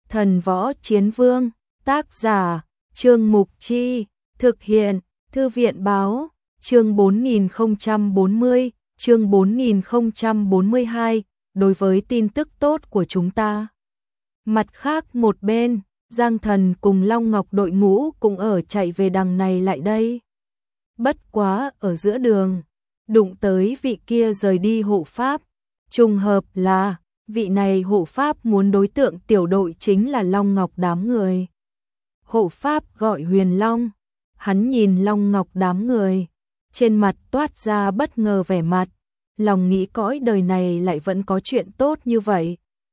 Thần Võ Chiến Vương, tác giả, Trương Mục Chi, thực hiện, Thư viện Báo, chương 4040, chương 4042, đối với tin tức tốt của chúng ta. Mặt khác một bên, Giang Thần cùng Long Ngọc đội ngũ cũng ở chạy về đằng này lại đây. Bất quá ở giữa đường, đụng tới vị kia rời đi hộ pháp, trùng hợp là vị này hộ pháp muốn đối tượng tiểu đội chính là Long Ngọc đám người. Hộ pháp gọi Huyền Long, hắn nhìn Long Ngọc đám người, trên mặt toát ra bất ngờ vẻ mặt, lòng nghĩ cõi đời này lại vẫn có chuyện tốt như vậy.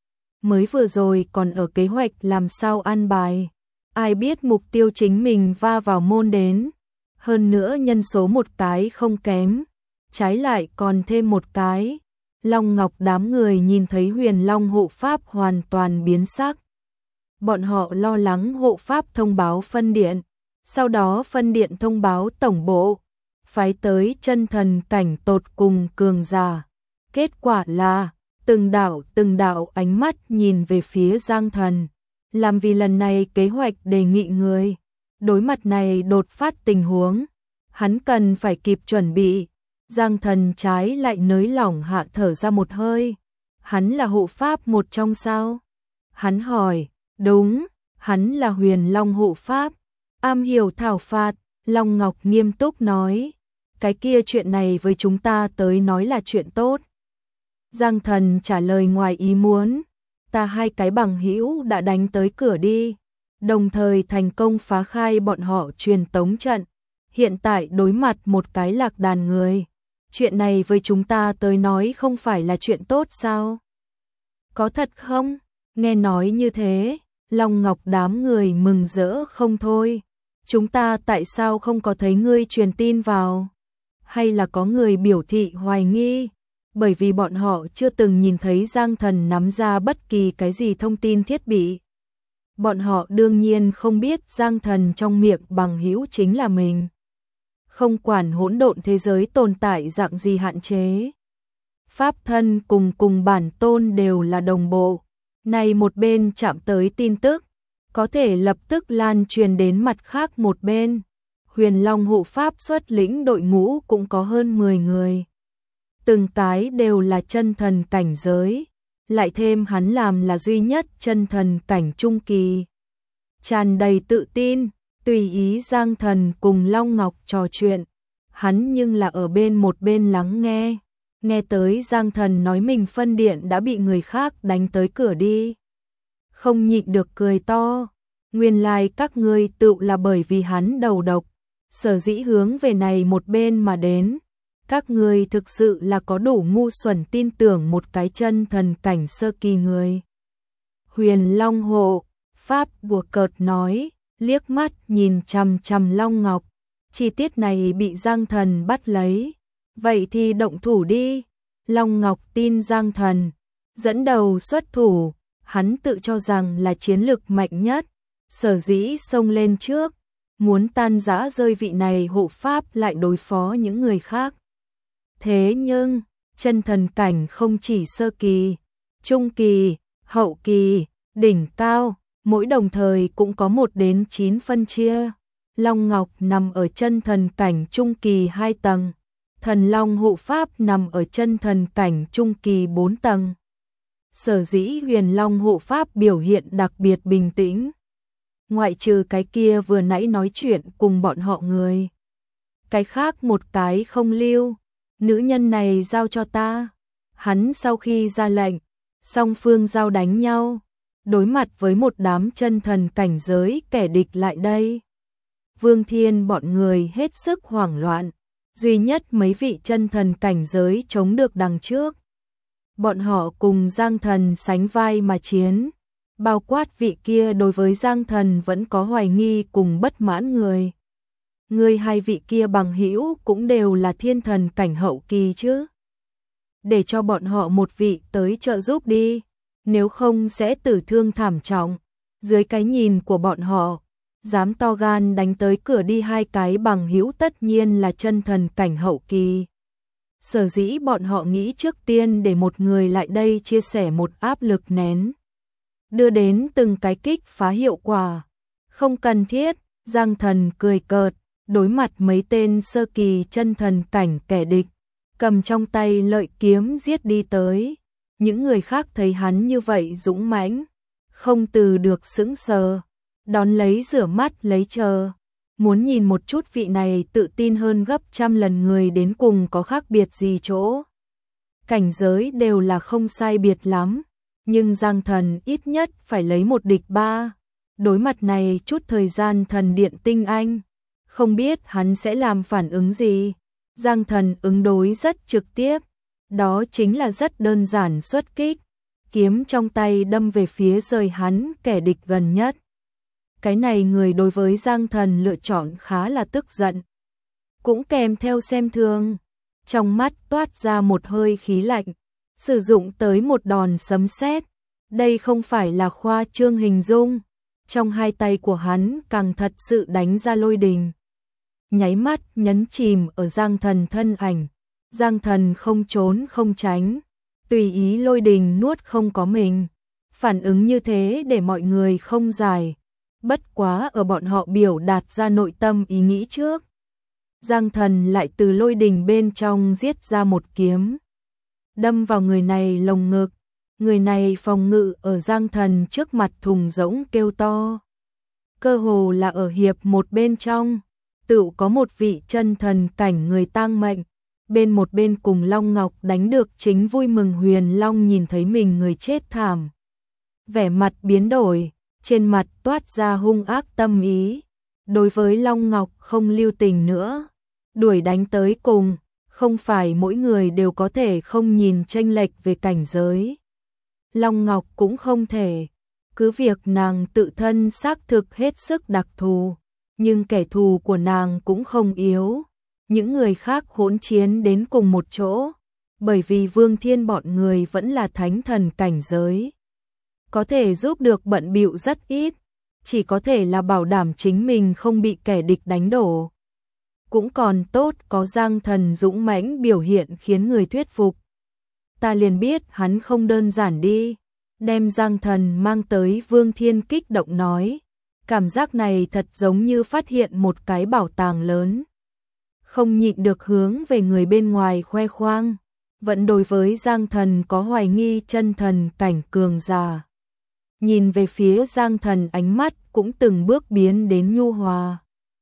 Mới vừa rồi còn ở kế hoạch làm sao an bài, ai biết mục tiêu chính mình va vào môn đến, hơn nữa nhân số một cái không kém, trái lại còn thêm một cái. Long Ngọc đám người nhìn thấy Huyền Long hộ pháp hoàn toàn biến sắc. Bọn họ lo lắng hộ pháp thông báo phân điện, sau đó phân điện thông báo tổng bộ, phái tới chân thần cảnh tột cùng cường giả. Kết quả là, từng đạo ánh mắt nhìn về phía Giang Thần, làm vì lần này kế hoạch đề nghị người. Đối mặt này đột phát tình huống, hắn cần phải kịp chuẩn bị. Giang Thần trái lại nới lỏng hạ thở ra một hơi. Hắn là hộ pháp một trong sao? Hắn hỏi. Đúng, hắn là Huyền Long hộ pháp, am hiểu thảo phạt. Long Ngọc nghiêm túc nói. Cái kia chuyện này với chúng ta tới nói là chuyện tốt. Giang Thần trả lời ngoài ý muốn. Ta hai cái bằng hữu đã đánh tới cửa đi, đồng thời thành công phá khai bọn họ truyền tống trận. Hiện tại đối mặt một cái lạc đàn người. Chuyện này với chúng ta tới nói không phải là chuyện tốt sao? Có thật không? Nghe nói như thế, Long Ngọc đám người mừng rỡ không thôi. Chúng ta tại sao không có thấy ngươi truyền tin vào? Hay là có người biểu thị hoài nghi? Bởi vì bọn họ chưa từng nhìn thấy Giang Thần nắm ra bất kỳ cái gì thông tin thiết bị. Bọn họ đương nhiên không biết Giang Thần trong miệng bằng hữu chính là mình. Không quản hỗn độn thế giới tồn tại dạng gì hạn chế. Pháp thân cùng bản tôn đều là đồng bộ. Này một bên chạm tới tin tức, có thể lập tức lan truyền đến mặt khác một bên. Huyền Long hộ pháp xuất lĩnh đội ngũ cũng có hơn 10 người. Từng cái đều là chân thần cảnh giới, lại thêm hắn làm là duy nhất chân thần cảnh trung kỳ. Tràn đầy tự tin, tùy ý Giang Thần cùng Long Ngọc trò chuyện, hắn nhưng là ở một bên lắng nghe. Nghe tới Giang Thần nói mình phân điện đã bị người khác đánh tới cửa đi. Không nhịn được cười to, nguyên lai các ngươi tự là bởi vì hắn đầu độc, sở dĩ hướng về này một bên mà đến. Các ngươi thực sự là có đủ ngu xuẩn tin tưởng một cái chân thần cảnh sơ kỳ người. Huyền Long hộ pháp đùa cợt nói, liếc mắt nhìn chằm chằm Long Ngọc. Chi tiết này bị Giang Thần bắt lấy. Vậy thì động thủ đi. Long Ngọc tin Giang Thần, dẫn đầu xuất thủ. Hắn tự cho rằng là chiến lực mạnh nhất, sở dĩ xông lên trước, muốn tan rã rơi vị này hộ pháp lại đối phó những người khác. Thế nhưng, chân thần cảnh không chỉ sơ kỳ, trung kỳ, hậu kỳ, đỉnh cao, mỗi đồng thời cũng có 1 đến 9 phân chia. Long Ngọc nằm ở chân thần cảnh trung kỳ 2 tầng, Thần Long hộ pháp nằm ở chân thần cảnh trung kỳ 4 tầng. Sở dĩ Huyền Long hộ pháp biểu hiện đặc biệt bình tĩnh. Ngoại trừ cái kia vừa nãy nói chuyện cùng bọn họ người. Cái khác một cái không lưu. Nữ nhân này giao cho ta. Hắn sau khi ra lệnh, song phương giao đánh nhau, đối mặt với một đám chân thần cảnh giới kẻ địch lại đây. Vương Thiên bọn người hết sức hoảng loạn, duy nhất mấy vị chân thần cảnh giới chống được đằng trước. Bọn họ cùng Giang Thần sánh vai mà chiến, bao quát vị kia đối với Giang Thần vẫn có hoài nghi cùng bất mãn người. Người hai vị kia bằng hữu cũng đều là thiên thần cảnh hậu kỳ chứ. Để cho bọn họ một vị tới trợ giúp đi, nếu không sẽ tử thương thảm trọng. Dưới cái nhìn của bọn họ, dám to gan đánh tới cửa đi hai cái bằng hữu tất nhiên là chân thần cảnh hậu kỳ. Sở dĩ bọn họ nghĩ trước tiên để một người lại đây chia sẻ một áp lực nén. đưa đến từng cái kích phá hiệu quả. Không cần thiết, Giang Thần cười cợt, đối mặt mấy tên sơ kỳ chân thần cảnh kẻ địch, cầm trong tay lợi kiếm giết đi tới. Những người khác thấy hắn như vậy dũng mãnh, không từ được sững sờ, đón lấy rửa mắt lấy chờ. Muốn nhìn một chút vị này tự tin hơn gấp trăm lần người đến cùng có khác biệt gì chỗ. Cảnh giới đều là không sai biệt lắm, nhưng Giang Thần ít nhất phải lấy một địch ba. Đối mặt này chút thời gian thần điện tinh anh, không biết hắn sẽ làm phản ứng gì. Giang Thần ứng đối rất trực tiếp, đó chính là rất đơn giản xuất kích, kiếm trong tay đâm về phía rời hắn kẻ địch gần nhất. Cái này người đối với Giang Thần lựa chọn khá là tức giận, cũng kèm theo xem thường, trong mắt toát ra một hơi khí lạnh, sử dụng tới một đòn sấm sét. Đây không phải là khoa trương hình dung, trong hai tay của hắn càng thật sự đánh ra lôi đình. Nháy mắt nhấn chìm ở Giang Thần thân ảnh, Giang Thần không trốn không tránh, tùy ý lôi đình nuốt không có mình. Phản ứng như thế để mọi người không giải, bất quá ở bọn họ biểu đạt ra nội tâm ý nghĩ trước. Giang Thần lại từ lôi đình bên trong giết ra một kiếm, đâm vào người này lồng ngực. Người này phòng ngự ở Giang Thần trước mặt thùng rỗng kêu to. Cơ hồ là ở hiệp một bên trong, tự có một vị chân thần cảnh người tang mệnh, bên một bên cùng Long Ngọc đánh được chính vui mừng. Huyền Long nhìn thấy mình người chết thảm, vẻ mặt biến đổi, trên mặt toát ra hung ác tâm ý. Đối với Long Ngọc không lưu tình nữa, đuổi đánh tới cùng, không phải mỗi người đều có thể không nhìn chênh lệch về cảnh giới. Long Ngọc cũng không thể, cứ việc nàng tự thân xác thực hết sức đặc thù, nhưng kẻ thù của nàng cũng không yếu. Những người khác hỗn chiến đến cùng một chỗ, bởi vì Vương Thiên bọn người vẫn là thánh thần cảnh giới, có thể giúp được bận bịu rất ít, chỉ có thể là bảo đảm chính mình không bị kẻ địch đánh đổ. Cũng còn tốt có Giang Thần dũng mãnh biểu hiện khiến người thuyết phục. Ta liền biết hắn không đơn giản đi. Đem Giang Thần mang tới Vương Thiên kích động nói. Cảm giác này thật giống như phát hiện một cái bảo tàng lớn. Không nhịn được hướng về người bên ngoài khoe khoang. Vẫn đối với Giang Thần có hoài nghi chân thần cảnh cường giả. Nhìn về phía Giang Thần ánh mắt cũng từng bước biến đến nhu hòa.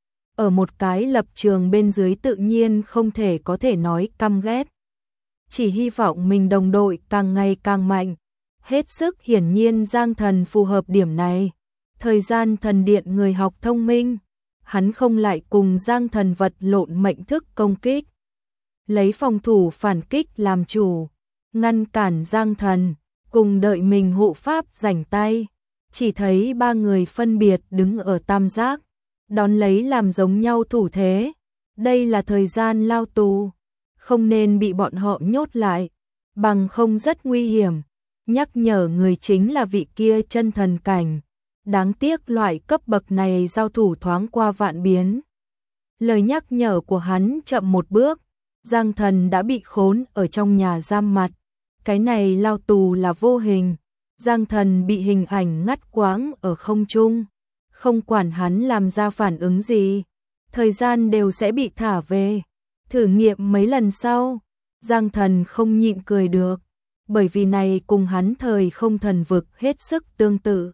Ở một cái lập trường bên dưới tự nhiên không thể có thể nói căm ghét. Chỉ hy vọng mình đồng đội càng ngày càng mạnh. Hết sức hiển nhiên Giang Thần phù hợp điểm này. Thời gian thần điện người học thông minh, hắn không lại cùng Giang Thần vật lộn mệnh thức công kích. Lấy phòng thủ phản kích làm chủ, ngăn cản Giang Thần, cùng đợi mình hộ pháp rảnh tay. Chỉ thấy ba người phân biệt đứng ở tam giác, đón lấy làm giống nhau thủ thế. Đây là thời gian lao tù, không nên bị bọn họ nhốt lại, bằng không rất nguy hiểm. Nhắc nhở người chính là vị kia chân thần cảnh. Đáng tiếc loại cấp bậc này giao thủ thoáng qua vạn biến. Lời nhắc nhở của hắn chậm một bước, Giang Thần đã bị khốn ở trong nhà giam mặt. Cái này lao tù là vô hình. Giang Thần bị hình ảnh ngắt quãng ở không trung, không quản hắn làm ra phản ứng gì, thời gian đều sẽ bị thả về. Thử nghiệm mấy lần sau, Giang Thần không nhịn cười được, bởi vì này cùng hắn thời không thần vực hết sức tương tự.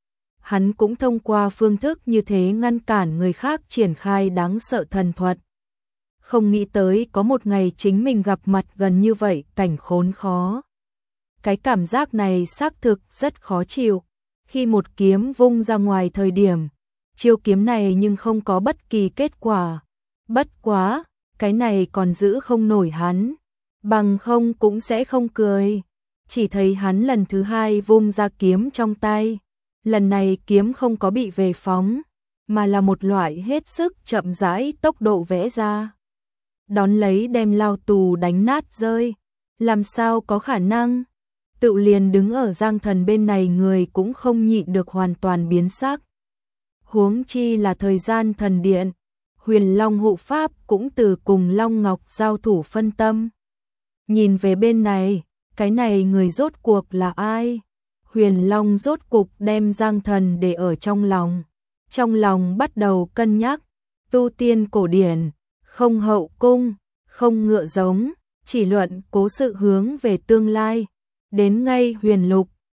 Hắn cũng thông qua phương thức như thế ngăn cản người khác triển khai đáng sợ thần thuật. Không nghĩ tới có một ngày chính mình gặp mặt gần như vậy, cảnh khốn khó. Cái cảm giác này xác thực rất khó chịu. Khi một kiếm vung ra ngoài thời điểm, chiêu kiếm này nhưng không có bất kỳ kết quả. Bất quá, cái này còn giữ không nổi hắn. Bằng không cũng sẽ không cười. Chỉ thấy hắn lần thứ hai vung ra kiếm trong tay. Lần này kiếm không có bị về phóng, mà là một loại hết sức chậm rãi tốc độ vẽ ra. Đón lấy đem lao tù đánh nát rơi. Làm sao có khả năng? Tự liền đứng ở Giang Thần bên này người cũng không nhịn được hoàn toàn biến sắc. Huống chi là thời gian thần điện, Huyền Long hộ pháp cũng từ cùng Long Ngọc giao thủ phân tâm. Nhìn về bên này, cái này người rốt cuộc là ai? Huyền Long rốt cục đem Giang Thần để ở trong lòng bắt đầu cân nhắc, tu tiên cổ điển, không hậu cung, không ngựa giống, chỉ luận cố sự hướng về tương lai. Đến ngay Huyền Lục,